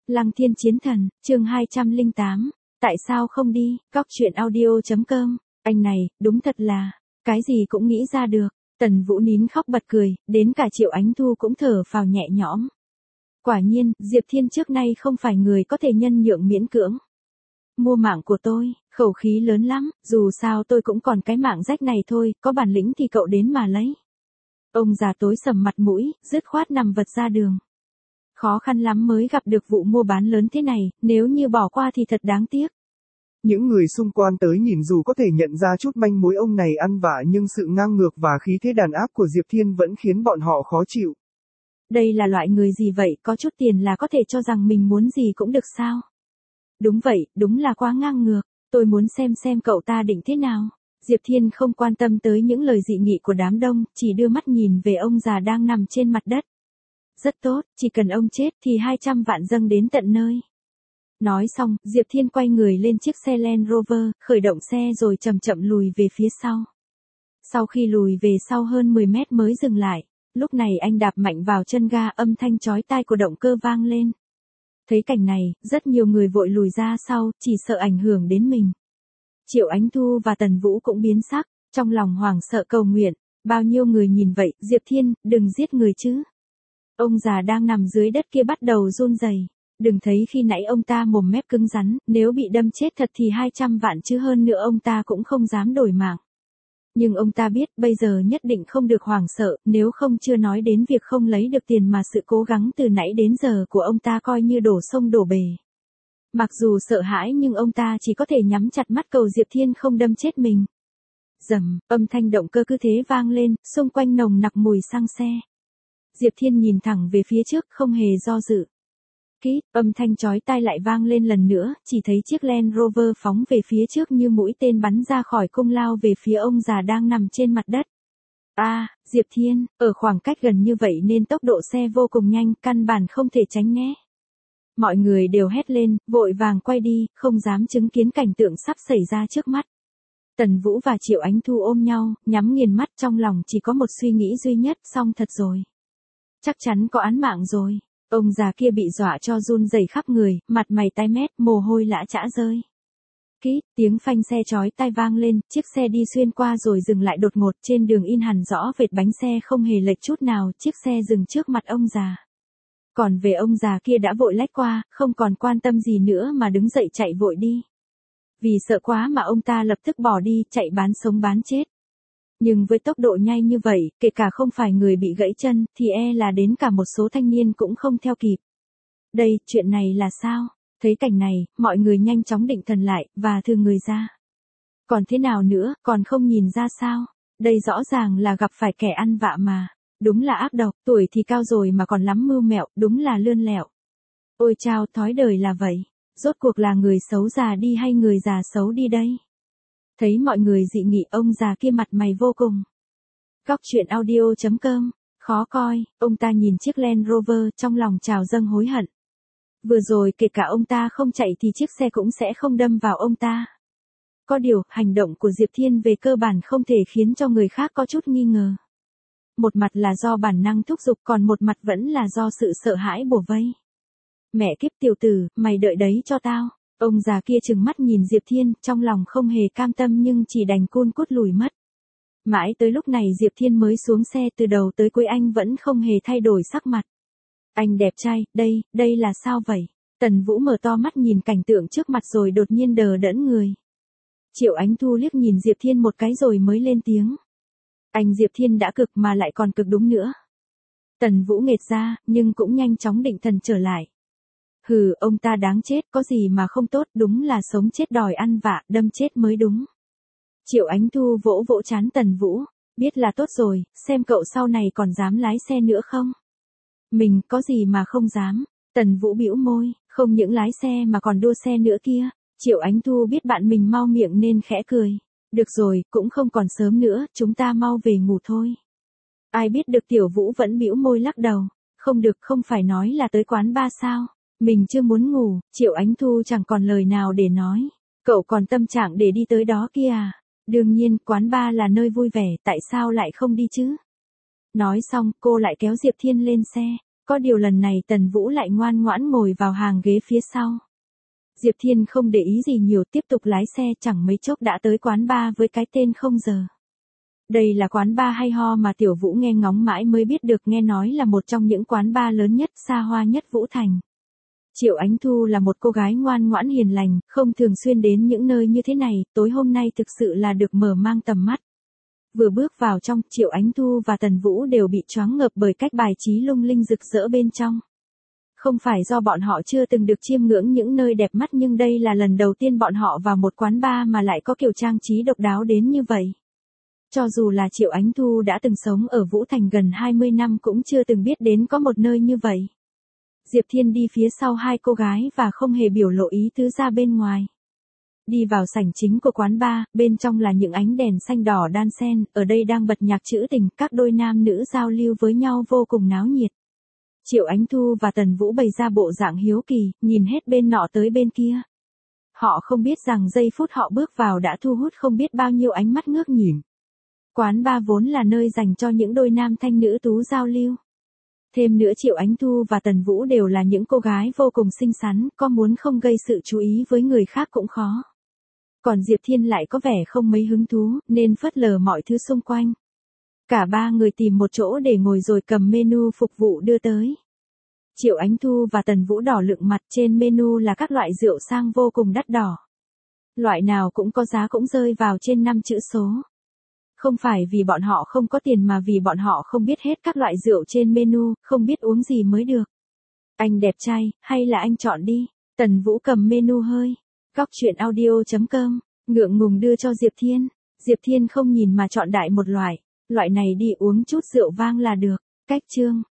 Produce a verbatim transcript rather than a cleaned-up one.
Lăng Thiên Chiến Thần, chương hai trăm lẻ tám, tại sao không đi, cóc truyện audio.com, anh này, đúng thật là, cái gì cũng nghĩ ra được, Tần Vũ nín khóc bật cười, đến cả Triệu Ánh Thu cũng thở phào nhẹ nhõm. Quả nhiên, Diệp Thiên trước nay không phải người có thể nhân nhượng miễn cưỡng. Mua mạng của tôi, khẩu khí lớn lắm, dù sao tôi cũng còn cái mạng rách này thôi, có bản lĩnh thì cậu đến mà lấy. Ông già tối sầm mặt mũi, dứt khoát nằm vật ra đường. Khó khăn lắm mới gặp được vụ mua bán lớn thế này, nếu như bỏ qua thì thật đáng tiếc. Những người xung quanh tới nhìn dù có thể nhận ra chút manh mối ông này ăn vạ nhưng sự ngang ngược và khí thế đàn áp của Diệp Thiên vẫn khiến bọn họ khó chịu. Đây là loại người gì vậy, có chút tiền là có thể cho rằng mình muốn gì cũng được sao? Đúng vậy, đúng là quá ngang ngược, tôi muốn xem xem cậu ta định thế nào. Diệp Thiên không quan tâm tới những lời dị nghị của đám đông, chỉ đưa mắt nhìn về ông già đang nằm trên mặt đất. Rất tốt, chỉ cần ông chết thì hai trăm vạn dâng đến tận nơi. Nói xong, Diệp Thiên quay người lên chiếc xe Land Rover, khởi động xe rồi chậm chậm lùi về phía sau. Sau khi lùi về sau hơn mười mét mới dừng lại, lúc này anh đạp mạnh vào chân ga, âm thanh chói tai của động cơ vang lên. Thấy cảnh này, rất nhiều người vội lùi ra sau, chỉ sợ ảnh hưởng đến mình. Triệu Ánh Thu và Tần Vũ cũng biến sắc, trong lòng hoảng sợ cầu nguyện, bao nhiêu người nhìn vậy, Diệp Thiên, đừng giết người chứ. Ông già đang nằm dưới đất kia bắt đầu run rẩy. Đừng thấy khi nãy ông ta mồm mép cứng rắn, nếu bị đâm chết thật thì hai trăm vạn chứ hơn nữa ông ta cũng không dám đổi mạng. Nhưng ông ta biết bây giờ nhất định không được hoảng sợ, nếu không chưa nói đến việc không lấy được tiền mà sự cố gắng từ nãy đến giờ của ông ta coi như đổ sông đổ bể. Mặc dù sợ hãi nhưng ông ta chỉ có thể nhắm chặt mắt cầu Diệp Thiên không đâm chết mình. Rầm, âm thanh động cơ cứ thế vang lên, xung quanh nồng nặc mùi xăng xe. Diệp Thiên nhìn thẳng về phía trước không hề do dự. Kít, âm thanh chói tai lại vang lên lần nữa, chỉ thấy chiếc Land Rover phóng về phía trước như mũi tên bắn ra khỏi cung lao về phía ông già đang nằm trên mặt đất. A, à, Diệp Thiên, ở khoảng cách gần như vậy nên tốc độ xe vô cùng nhanh, căn bản không thể tránh né. Mọi người đều hét lên, vội vàng quay đi, không dám chứng kiến cảnh tượng sắp xảy ra trước mắt. Tần Vũ và Triệu Ánh Thu ôm nhau, nhắm nghiền mắt, trong lòng chỉ có một suy nghĩ duy nhất, xong thật rồi. Chắc chắn có án mạng rồi. Ông già kia bị dọa cho run rẩy khắp người, mặt mày tái mét, mồ hôi lã chã rơi. Kít, tiếng phanh xe chói tai vang lên, chiếc xe đi xuyên qua rồi dừng lại đột ngột, trên đường in hẳn rõ vệt bánh xe không hề lệch chút nào, chiếc xe dừng trước mặt ông già. Còn về ông già kia đã vội lách qua, không còn quan tâm gì nữa mà đứng dậy chạy vội đi. Vì sợ quá mà ông ta lập tức bỏ đi, chạy bán sống bán chết. Nhưng với tốc độ nhanh như vậy, kể cả không phải người bị gãy chân, thì e là đến cả một số thanh niên cũng không theo kịp. Đây, chuyện này là sao? Thấy cảnh này, mọi người nhanh chóng định thần lại, và thưa người ra. Còn thế nào nữa, còn không nhìn ra sao? Đây rõ ràng là gặp phải kẻ ăn vạ mà. Đúng là ác độc, tuổi thì cao rồi mà còn lắm mưu mẹo, đúng là lươn lẹo. Ôi chao, thói đời là vậy. Rốt cuộc là người xấu già đi hay người già xấu đi đây? Thấy mọi người dị nghị, ông già kia mặt mày vô cùng. Cóc truyện audio.com, khó coi, ông ta nhìn chiếc Land Rover trong lòng trào dâng hối hận. Vừa rồi kể cả ông ta không chạy thì chiếc xe cũng sẽ không đâm vào ông ta. Có điều, hành động của Diệp Thiên về cơ bản không thể khiến cho người khác có chút nghi ngờ. Một mặt là do bản năng thúc giục, còn một mặt vẫn là do sự sợ hãi bủa vây. Mẹ kiếp tiểu tử, mày đợi đấy cho tao. Ông già kia trừng mắt nhìn Diệp Thiên, trong lòng không hề cam tâm nhưng chỉ đành cun cút lùi mất. Mãi tới lúc này Diệp Thiên mới xuống xe, từ đầu tới cuối anh vẫn không hề thay đổi sắc mặt. Anh đẹp trai, đây, đây là sao vậy? Tần Vũ mở to mắt nhìn cảnh tượng trước mặt rồi đột nhiên đờ đẫn người. Triệu Ánh Thu liếc nhìn Diệp Thiên một cái rồi mới lên tiếng. Anh Diệp Thiên đã cực mà lại còn cực đúng nữa. Tần Vũ nghệt ra, nhưng cũng nhanh chóng định thần trở lại. Hừ, ông ta đáng chết, có gì mà không tốt, đúng là sống chết đòi ăn vạ, đâm chết mới đúng. Triệu Ánh Thu vỗ vỗ trán Tần Vũ, biết là tốt rồi, xem cậu sau này còn dám lái xe nữa không? Mình có gì mà không dám? Tần Vũ bĩu môi, không những lái xe mà còn đua xe nữa kia. Triệu Ánh Thu biết bạn mình mau miệng nên khẽ cười. Được rồi, cũng không còn sớm nữa, chúng ta mau về ngủ thôi. Ai biết được Tiểu Vũ vẫn bĩu môi lắc đầu. Không được, không phải nói là tới quán bar sao? Mình chưa muốn ngủ. Triệu Ánh Thu chẳng còn lời nào để nói. Cậu còn tâm trạng để đi tới đó kia à? Đương nhiên, quán bar là nơi vui vẻ, tại sao lại không đi chứ? Nói xong, cô lại kéo Diệp Thiên lên xe. Có điều lần này Tần Vũ lại ngoan ngoãn ngồi vào hàng ghế phía sau. Diệp Thiên không để ý gì nhiều, tiếp tục lái xe, chẳng mấy chốc đã tới quán bar với cái tên không giờ. Đây là quán bar hay ho mà Tiểu Vũ nghe ngóng mãi mới biết được, nghe nói là một trong những quán bar lớn nhất, xa hoa nhất Vũ Thành. Triệu Ánh Thu là một cô gái ngoan ngoãn hiền lành, không thường xuyên đến những nơi như thế này, tối hôm nay thực sự là được mở mang tầm mắt. Vừa bước vào trong, Triệu Ánh Thu và Tần Vũ đều bị choáng ngợp bởi cách bài trí lung linh rực rỡ bên trong. Không phải do bọn họ chưa từng được chiêm ngưỡng những nơi đẹp mắt, nhưng đây là lần đầu tiên bọn họ vào một quán bar mà lại có kiểu trang trí độc đáo đến như vậy. Cho dù là Triệu Ánh Thu đã từng sống ở Vũ Thành gần hai mươi năm cũng chưa từng biết đến có một nơi như vậy. Diệp Thiên đi phía sau hai cô gái và không hề biểu lộ ý tứ ra bên ngoài. Đi vào sảnh chính của quán bar, bên trong là những ánh đèn xanh đỏ đan xen, ở đây đang bật nhạc trữ tình, các đôi nam nữ giao lưu với nhau vô cùng náo nhiệt. Triệu Ánh Thu và Tần Vũ bày ra bộ dạng hiếu kỳ, nhìn hết bên nọ tới bên kia. Họ không biết rằng giây phút họ bước vào đã thu hút không biết bao nhiêu ánh mắt ngước nhìn. Quán bar vốn là nơi dành cho những đôi nam thanh nữ tú giao lưu. Thêm nữa Triệu Ánh Thu và Tần Vũ đều là những cô gái vô cùng xinh xắn, có muốn không gây sự chú ý với người khác cũng khó. Còn Diệp Thiên lại có vẻ không mấy hứng thú, nên phớt lờ mọi thứ xung quanh. Cả ba người tìm một chỗ để ngồi rồi cầm menu phục vụ đưa tới. Triệu Ánh Thu và Tần Vũ đỏ lựng mặt, trên menu là các loại rượu sang vô cùng đắt đỏ. Loại nào cũng có giá, cũng rơi vào trên năm chữ số. Không phải vì bọn họ không có tiền mà vì bọn họ không biết hết các loại rượu trên menu, không biết uống gì mới được. Anh đẹp trai, hay là anh chọn đi. Tần Vũ cầm menu hơi. Góc truyện audio chấm com, ngượng ngùng đưa cho Diệp Thiên. Diệp Thiên không nhìn mà chọn đại một loại. Loại này đi uống chút rượu vang là được. Cách chương.